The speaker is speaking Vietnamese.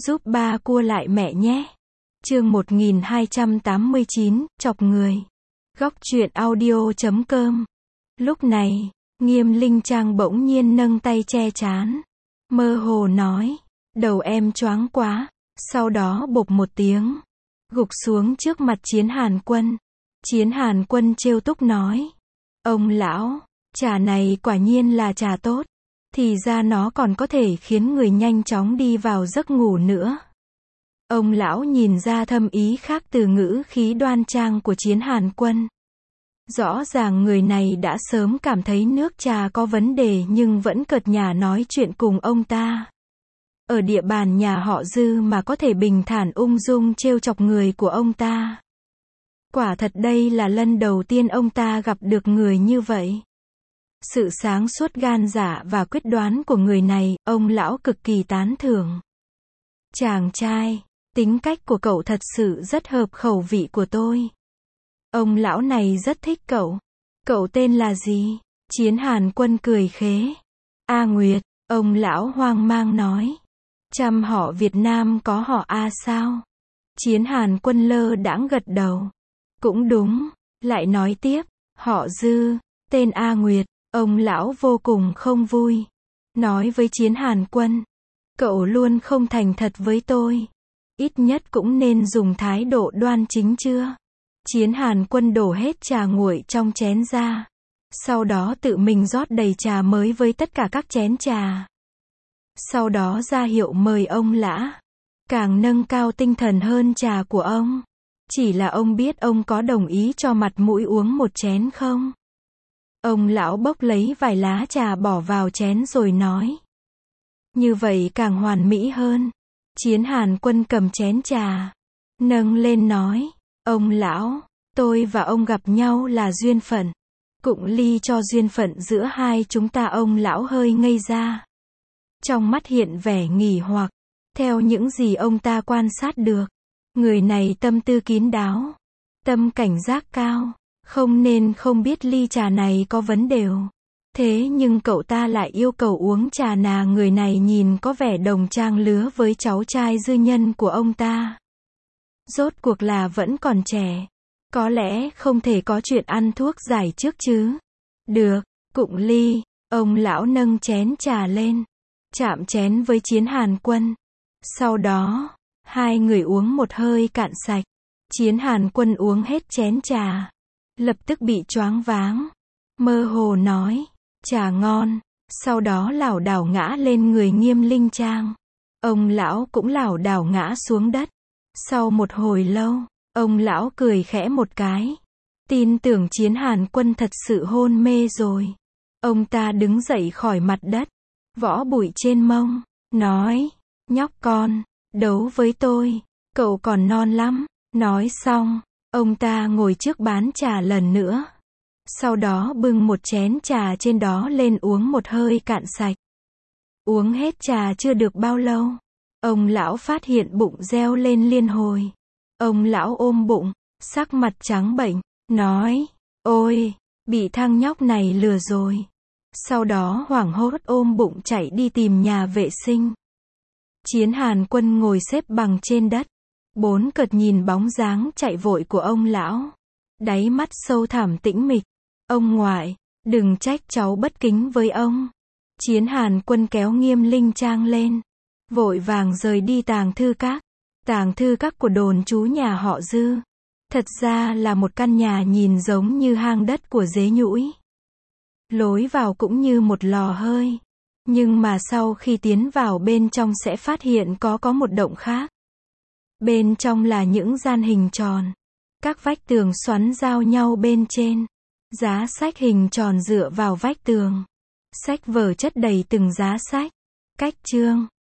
Giúp ba cua lại mẹ nhé. Chương 1289, chọc người. Góc truyện audio.com. Lúc này, Nghiêm Linh Trang bỗng nhiên nâng tay che trán. Mơ hồ nói, đầu em choáng quá, sau đó bộp một tiếng, gục xuống trước mặt Chiến Hàn Quân. Chiến Hàn Quân trêu tức nói, ông lão, trà này quả nhiên là trà tốt, thì ra nó còn có thể khiến người nhanh chóng đi vào giấc ngủ nữa. Ông lão nhìn ra thâm ý khác từ ngữ khí đoan trang của Chiến Hàn Quân. Rõ ràng người này đã sớm cảm thấy nước trà có vấn đề nhưng vẫn cợt nhả nói chuyện cùng ông ta. Ở địa bàn nhà họ Dư mà có thể bình thản ung dung trêu chọc người của ông ta. Quả thật đây là lần đầu tiên ông ta gặp được người như vậy. Sự sáng suốt gan dạ và quyết đoán của người này, ông lão cực kỳ tán thưởng. Chàng trai, tính cách của cậu thật sự rất hợp khẩu vị của tôi. Ông lão này rất thích cậu. Cậu tên là gì? Chiến Hàn Quân cười khế. A Nguyệt, ông lão hoang mang nói. Trăm họ Việt Nam có họ A sao? Chiến Hàn Quân lơ đãng gật đầu. Cũng đúng, lại nói tiếp, họ Dư, tên A Nguyệt. Ông lão vô cùng không vui. Nói với Chiến Hàn Quân, cậu luôn không thành thật với tôi. Ít nhất cũng nên dùng thái độ đoan chính chưa? Chiến Hàn Quân đổ hết trà nguội trong chén ra. Sau đó tự mình rót đầy trà mới với tất cả các chén trà. Sau đó ra hiệu mời ông lã. Càng nâng cao tinh thần hơn trà của ông. Chỉ là ông biết ông có đồng ý cho mặt mũi uống một chén không? Ông lão bốc lấy vài lá trà bỏ vào chén rồi nói. Như vậy càng hoàn mỹ hơn. Chiến Hàn Quân cầm chén trà. Nâng lên nói. Ông lão, tôi và ông gặp nhau là duyên phận. Cụng ly cho duyên phận giữa hai chúng ta. Ông lão hơi ngây ra. Trong mắt hiện vẻ nghỉ hoặc. Theo những gì ông ta quan sát được. Người này tâm tư kín đáo. Tâm cảnh giác cao. Không nên không biết ly trà này có vấn đề. Thế nhưng cậu ta lại yêu cầu uống trà nà. Người này nhìn có vẻ đồng trang lứa với cháu trai dư nhân của ông ta. Rốt cuộc là vẫn còn trẻ. Có lẽ không thể có chuyện ăn thuốc giải trước chứ. Được, cụng ly. Ông lão nâng chén trà lên. Chạm chén với Chiến Hàn Quân. Sau đó, hai người uống một hơi cạn sạch. Chiến Hàn Quân uống hết chén trà. Lập tức bị choáng váng. Mơ hồ nói, trà ngon. Sau đó lảo đảo ngã lên người Nghiêm Linh Trang. Ông lão cũng lảo đảo ngã xuống đất. Sau một hồi lâu, ông lão cười khẽ một cái. Tin tưởng Chiến Hàn Quân thật sự hôn mê rồi. Ông ta đứng dậy khỏi mặt đất. Võ bụi trên mông. Nói, nhóc con, đấu với tôi. Cậu còn non lắm. Nói xong. Ông ta ngồi trước bán trà lần nữa. Sau đó bưng một chén trà trên đó lên uống một hơi cạn sạch. Uống hết trà chưa được bao lâu. Ông lão phát hiện bụng reo lên liên hồi. Ông lão ôm bụng, sắc mặt trắng bệch, nói, ôi, bị thằng nhóc này lừa rồi. Sau đó hoảng hốt ôm bụng chạy đi tìm nhà vệ sinh. Chiến Hàn Quân ngồi xếp bằng trên đất. Bốn cợt nhìn bóng dáng chạy vội của ông lão. Đáy mắt sâu thẳm tĩnh mịch. Ông ngoại, đừng trách cháu bất kính với ông. Chiến Hàn Quân kéo Nghiêm Linh Trang lên. Vội vàng rời đi tàng thư các. Tàng thư các của đồn trú nhà họ Dư. Thật ra là một căn nhà nhìn giống như hang đất của dế nhũi. Lối vào cũng như một lò hơi. Nhưng mà sau khi tiến vào bên trong sẽ phát hiện có một động khác. Bên trong là những gian hình tròn. Các vách tường xoắn giao nhau bên trên. Giá sách hình tròn dựa vào vách tường. Sách vở chất đầy từng giá sách. Cách chương.